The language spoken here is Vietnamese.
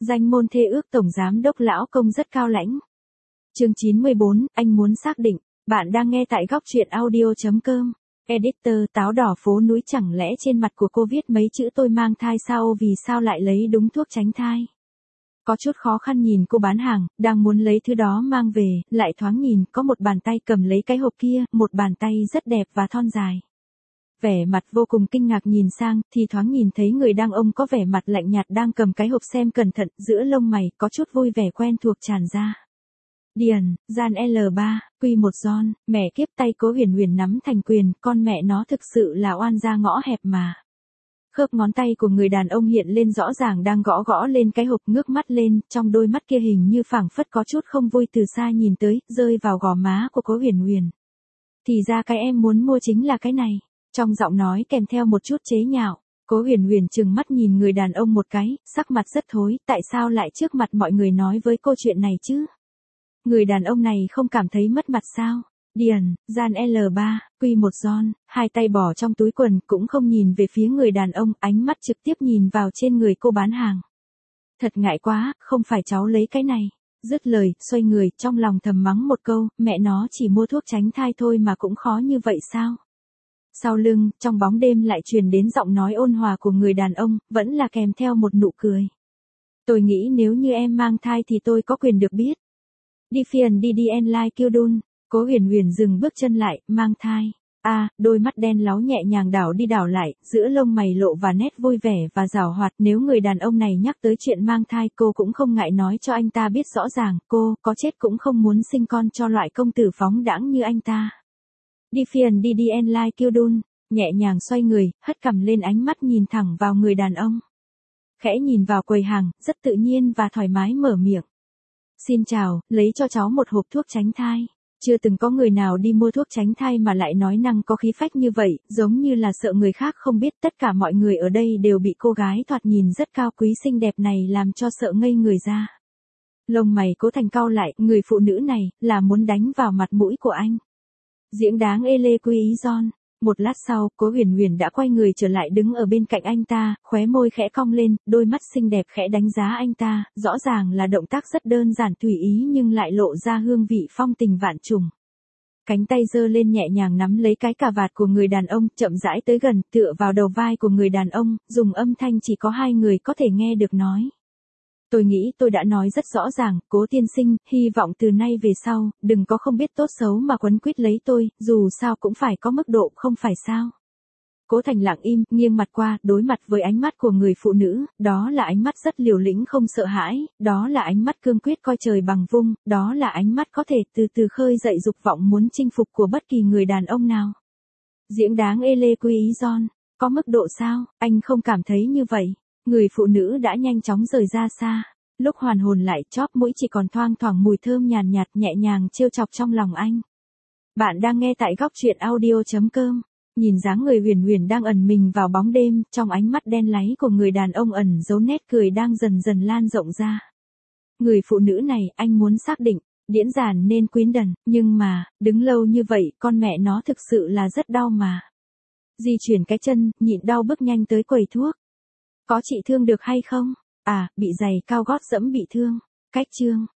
Danh môn thê ước tổng giám đốc lão công rất cao lãnh. Chương 94, anh muốn xác định. Bạn đang nghe tại góc truyện audio.com. Editor táo đỏ phố núi, chẳng lẽ trên mặt của cô viết mấy chữ tôi mang thai sao, vì sao lại lấy đúng thuốc tránh thai? Có chút khó khăn nhìn cô bán hàng, đang muốn lấy thứ đó mang về, lại thoáng nhìn có một bàn tay cầm lấy cái hộp kia, một bàn tay rất đẹp và thon dài. Vẻ mặt vô cùng kinh ngạc nhìn sang, thì thoáng nhìn thấy người đàn ông có vẻ mặt lạnh nhạt đang cầm cái hộp xem cẩn thận, giữa lông mày có chút vui vẻ quen thuộc tràn ra. Điền, gian L3, Q1 John, mẹ kiếp, tay Cố Huyền Huyền nắm thành quyền, con mẹ nó thực sự là oan gia ngõ hẹp mà. Khớp ngón tay của người đàn ông hiện lên rõ ràng đang gõ gõ lên cái hộp, ngước mắt lên, trong đôi mắt kia hình như phảng phất có chút không vui, từ xa nhìn tới, rơi vào gò má của Cố Huyền Huyền. Thì ra cái em muốn mua chính là cái này. Trong giọng nói kèm theo một chút chế nhạo. Cố Huyền Huyền trừng mắt nhìn người đàn ông một cái, sắc mặt rất thối, tại sao lại trước mặt mọi người nói với cô chuyện này chứ? Người đàn ông này không cảm thấy mất mặt sao? Điền, gian L3, Q1 John, hai tay bỏ trong túi quần, cũng không nhìn về phía người đàn ông, ánh mắt trực tiếp nhìn vào trên người cô bán hàng. Thật ngại quá, không phải cháu lấy cái này. Dứt lời, xoay người, trong lòng thầm mắng một câu, mẹ nó chỉ mua thuốc tránh thai thôi mà cũng khó như vậy sao? Sau lưng, trong bóng đêm lại truyền đến giọng nói ôn hòa của người đàn ông, vẫn là kèm theo một nụ cười. Tôi nghĩ nếu như em mang thai thì tôi có quyền được biết. Đi phiền đi đi en lai kêu đun. Cố Huyền Huyền dừng bước chân lại, mang thai. Đôi mắt đen láu nhẹ nhàng đảo đi đảo lại, giữa lông mày lộ và nét vui vẻ và giảo hoạt. Nếu người đàn ông này nhắc tới chuyện mang thai, cô cũng không ngại nói cho anh ta biết rõ ràng, cô có chết cũng không muốn sinh con cho loại công tử phóng đãng như anh ta. Đi phiền đi đi en lai kêu đun, nhẹ nhàng xoay người, hất cằm lên, ánh mắt nhìn thẳng vào người đàn ông. Khẽ nhìn vào quầy hàng, rất tự nhiên và thoải mái mở miệng. Xin chào, lấy cho cháu một hộp thuốc tránh thai. Chưa từng có người nào đi mua thuốc tránh thai mà lại nói năng có khí phách như vậy, giống như là sợ người khác không biết. Tất cả mọi người ở đây đều bị cô gái thoạt nhìn rất cao quý xinh đẹp này làm cho sợ ngây người ra. Lông mày Cố Thành cau lại, người phụ nữ này, là muốn đánh vào mặt mũi của anh. Diễn đáng ê lê quý ý John. Một lát sau, Cố Huyền Huyền đã quay người trở lại đứng ở bên cạnh anh ta, khóe môi khẽ cong lên, đôi mắt xinh đẹp khẽ đánh giá anh ta, rõ ràng là động tác rất đơn giản tùy ý nhưng lại lộ ra hương vị phong tình vạn trùng. Cánh tay giơ lên nhẹ nhàng nắm lấy cái cà vạt của người đàn ông, chậm rãi tới gần, tựa vào đầu vai của người đàn ông, dùng âm thanh chỉ có hai người có thể nghe được nói. Tôi nghĩ tôi đã nói rất rõ ràng, Cố tiên sinh, hy vọng từ nay về sau, đừng có không biết tốt xấu mà quấn quýt lấy tôi, dù sao cũng phải có mức độ, không phải sao? Cố Thành lặng im, nghiêng mặt qua, đối mặt với ánh mắt của người phụ nữ, đó là ánh mắt rất liều lĩnh không sợ hãi, đó là ánh mắt cương quyết coi trời bằng vung, đó là ánh mắt có thể từ từ khơi dậy dục vọng muốn chinh phục của bất kỳ người đàn ông nào. Diễn đáng ê lê quý ý John, có mức độ sao, anh không cảm thấy như vậy? Người phụ nữ đã nhanh chóng rời ra xa. Lúc hoàn hồn lại, chóp mũi chỉ còn thoang thoảng mùi thơm nhàn nhạt nhẹ nhàng trêu chọc trong lòng anh. Bạn đang nghe tại góc truyện audio.com. Nhìn dáng người Huyền Huyền đang ẩn mình vào bóng đêm, trong ánh mắt đen láy của người đàn ông ẩn dấu nét cười đang dần dần lan rộng ra. Người phụ nữ này, anh muốn xác định, điễn giản nên quyến đần, nhưng mà, đứng lâu như vậy, con mẹ nó thực sự là rất đau mà. Di chuyển cái chân, nhịn đau bước nhanh tới quầy thuốc. Có trị thương được hay không? Bị giày cao gót dẫm bị thương. Cách chương.